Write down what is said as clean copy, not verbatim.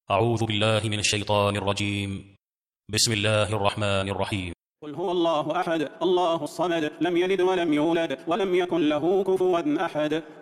أعوذ بالله من الشيطان الرجيم. بسم الله الرحمن الرحيم. قل هو الله أحد الله الصمد لم يلد ولم يولد ولم يكن له كفوا أحد.